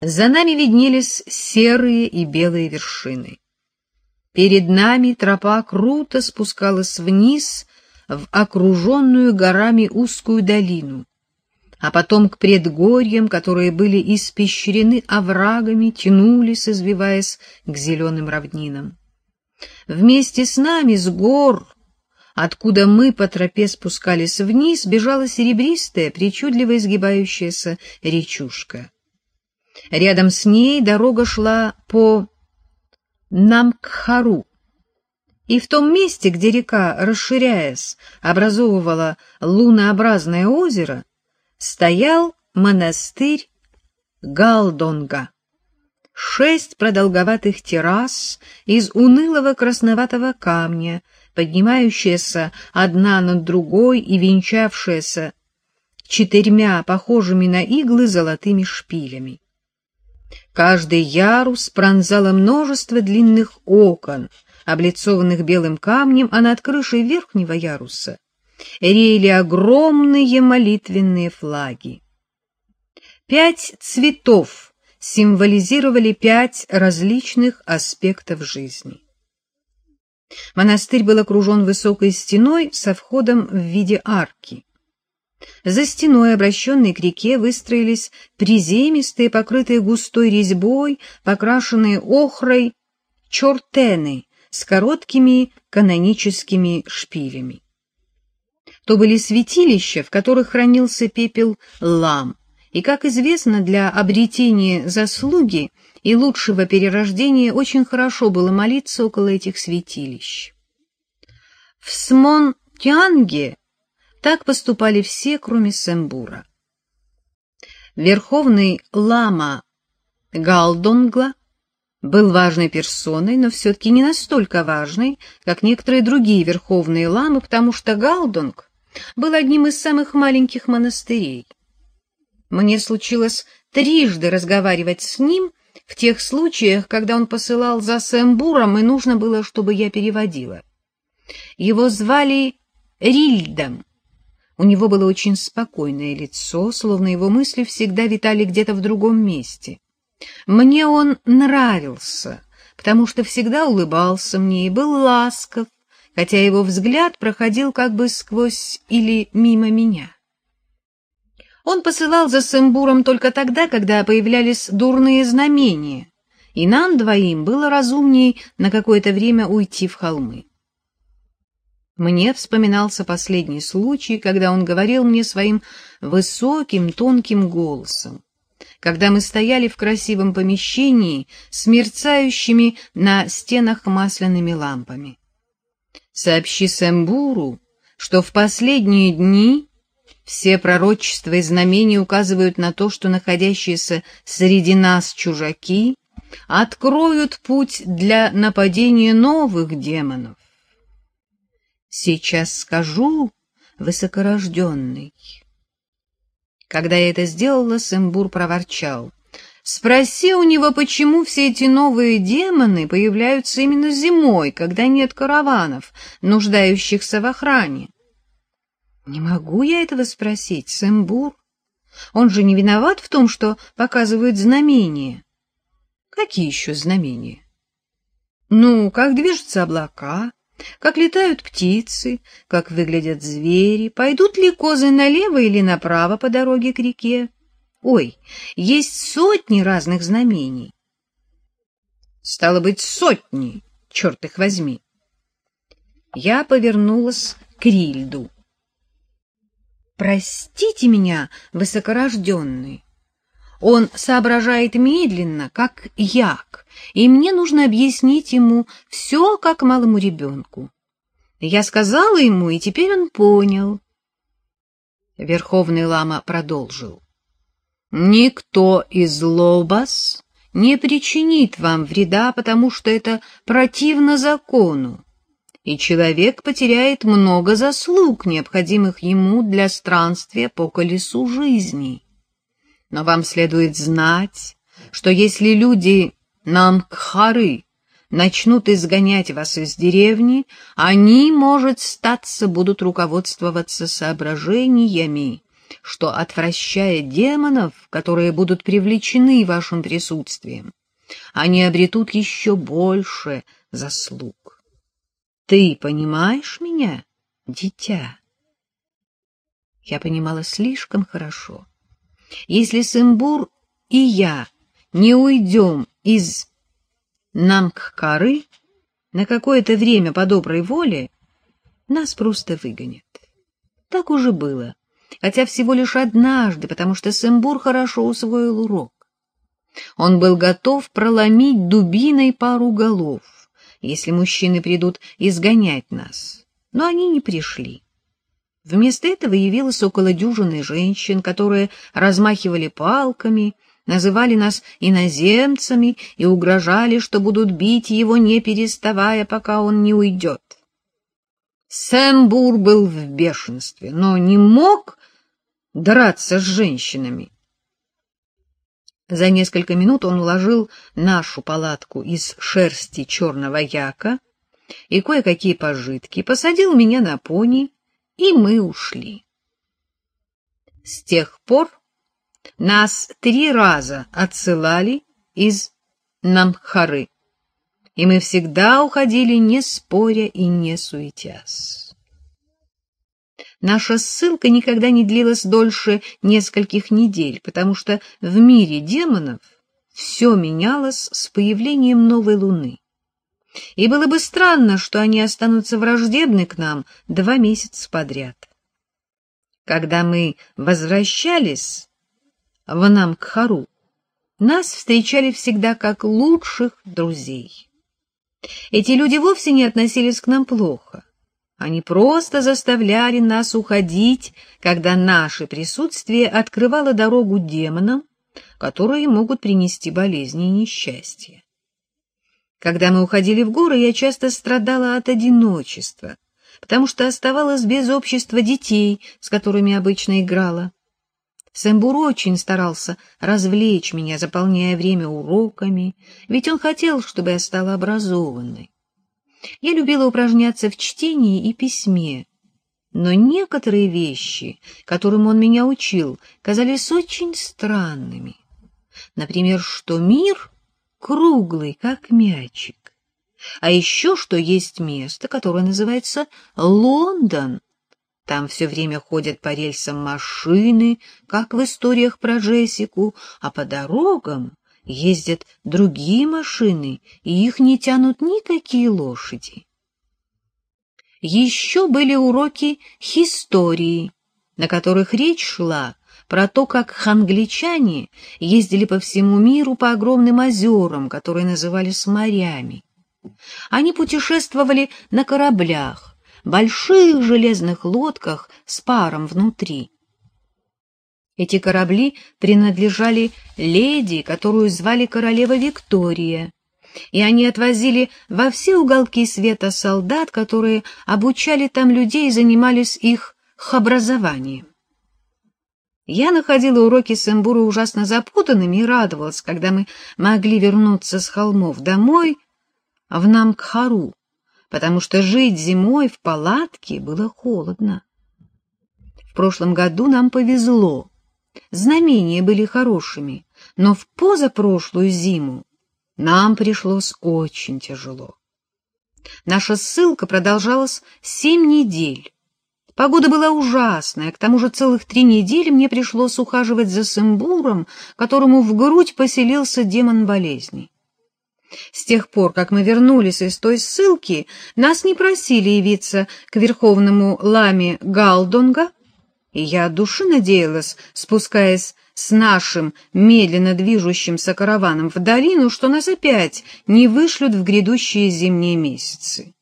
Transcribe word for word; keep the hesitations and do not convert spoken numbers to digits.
За нами виднелись серые и белые вершины. Перед нами тропа круто спускалась вниз в окруженную горами узкую долину, а потом к предгорьям, которые были испещрены оврагами, тянулись, извиваясь к зеленым равнинам. Вместе с нами с гор, откуда мы по тропе спускались вниз, бежала серебристая, причудливо изгибающаяся речушка. Рядом с ней дорога шла по Намкхару, и в том месте, где река, расширяясь, образовывала лунообразное озеро, стоял монастырь Галдонга. Шесть продолговатых террас из унылого красноватого камня, поднимающаяся одна над другой и венчавшаяся четырьмя похожими на иглы золотыми шпилями. Каждый ярус пронзало множество длинных окон, облицованных белым камнем, а над крышей верхнего яруса реяли огромные молитвенные флаги. Пять цветов символизировали пять различных аспектов жизни. Монастырь был окружен высокой стеной со входом в виде арки. За стеной, обращенной к реке, выстроились приземистые, покрытые густой резьбой, покрашенные охрой чортены с короткими каноническими шпилями. То были святилища, в которых хранился пепел лам, и, как известно, для обретения заслуги и лучшего перерождения очень хорошо было молиться около этих святилищ. В Смон-Тянге так поступали все, кроме Сэмбура. Верховный лама Галдонгла был важной персоной, но все-таки не настолько важной, как некоторые другие верховные ламы, потому что Галдонг был одним из самых маленьких монастырей. Мне случилось трижды разговаривать с ним в тех случаях, когда он посылал за Сэмбуром, и нужно было, чтобы я переводила. Его звали Рильдом. У него было очень спокойное лицо, словно его мысли всегда витали где-то в другом месте. Мне он нравился, потому что всегда улыбался мне и был ласков, хотя его взгляд проходил как бы сквозь или мимо меня. Он посылал за Сэмбуром только тогда, когда появлялись дурные знамения, и нам двоим было разумней на какое-то время уйти в холмы. Мне вспоминался последний случай, когда он говорил мне своим высоким, тонким голосом, когда мы стояли в красивом помещении с мерцающими на стенах масляными лампами. «Сообщи Сэмбуру, что в последние дни все пророчества и знамения указывают на то, что находящиеся среди нас чужаки откроют путь для нападения новых демонов. Сейчас скажу, высокорожденный». Когда я это сделала, Сэмбур проворчал: «Спроси у него, почему все эти новые демоны появляются именно зимой, когда нет караванов, нуждающихся в охране». «Не могу я этого спросить, Сэмбур. Он же не виноват в том, что показывают знамения». «Какие еще знамения?» «Ну, как движутся облака, как летают птицы, как выглядят звери, пойдут ли козы налево или направо по дороге к реке. Ой, есть сотни разных знамений». «Стало быть, сотни, черт их возьми». Я повернулась к Рильду. «Простите меня, высокорожденный. Он соображает медленно, как як, и мне нужно объяснить ему все, как малому ребенку. Я сказала ему, и теперь он понял». Верховный лама продолжил: «Никто из Лобас не причинит вам вреда, потому что это противно закону, и человек потеряет много заслуг, необходимых ему для странствия по колесу жизни. Но вам следует знать, что если люди Намкхары начнут изгонять вас из деревни, они, может статься, будут руководствоваться соображениями, что, отвращая демонов, которые будут привлечены вашим присутствием, они обретут еще больше заслуг. Ты понимаешь меня, дитя? Я понимала слишком хорошо. Если Сэмбур и я не уйдем из Нангкары на какое-то время по доброй воле, нас просто выгонят. Так уже было, хотя всего лишь однажды, потому что Сэмбур хорошо усвоил урок. Он был готов проломить дубиной пару голов, если мужчины придут изгонять нас, но они не пришли. Вместо этого явилось около дюжины женщин, которые размахивали палками, называли нас иноземцами и угрожали, что будут бить его, не переставая, пока он не уйдет. Сэмбур был в бешенстве, но не мог драться с женщинами. За несколько минут он уложил нашу палатку из шерсти черного яка и кое-какие пожитки, посадил меня на пони, и мы ушли. С тех пор нас три раза отсылали из Намхары, и мы всегда уходили, не споря и не суетясь. Наша ссылка никогда не длилась дольше нескольких недель, потому что в мире демонов все менялось с появлением новой луны. И было бы странно, что они останутся враждебны к нам два месяца подряд. Когда мы возвращались в Намкхару, нас встречали всегда как лучших друзей. Эти люди вовсе не относились к нам плохо. Они просто заставляли нас уходить, когда наше присутствие открывало дорогу демонам, которые могут принести болезни и несчастья. Когда мы уходили в горы, я часто страдала от одиночества, потому что оставалась без общества детей, с которыми обычно играла. Сэмбур очень старался развлечь меня, заполняя время уроками, ведь он хотел, чтобы я стала образованной. Я любила упражняться в чтении и письме, но некоторые вещи, которым он меня учил, казались очень странными. Например, что мир круглый, как мячик, а еще что есть место, которое называется Лондон. Там все время ходят по рельсам машины, как в историях про Джессику, а по дорогам ездят другие машины, и их не тянут никакие лошади. Еще были уроки истории, на которых речь шла про то, как англичане ездили по всему миру по огромным озерам, которые назывались морями. Они путешествовали на кораблях, больших железных лодках с паром внутри. Эти корабли принадлежали леди, которую звали королева Виктория, и они отвозили во все уголки света солдат, которые обучали там людей и занимались их образованием. Я находила уроки Сэмбура ужасно запутанными и радовалась, когда мы могли вернуться с холмов домой в Намкхару, потому что жить зимой в палатке было холодно. В прошлом году нам повезло. Знамения были хорошими, но в позапрошлую зиму нам пришлось очень тяжело. Наша ссылка продолжалась семь недель. Погода была ужасная, к тому же целых три недели мне пришлось ухаживать за Сэмбуром, которому в грудь поселился демон болезни. С тех пор, как мы вернулись из той ссылки, нас не просили явиться к верховному ламе Галдонга, и я от души надеялась, спускаясь с нашим медленно движущимся караваном в долину, что нас опять не вышлют в грядущие зимние месяцы.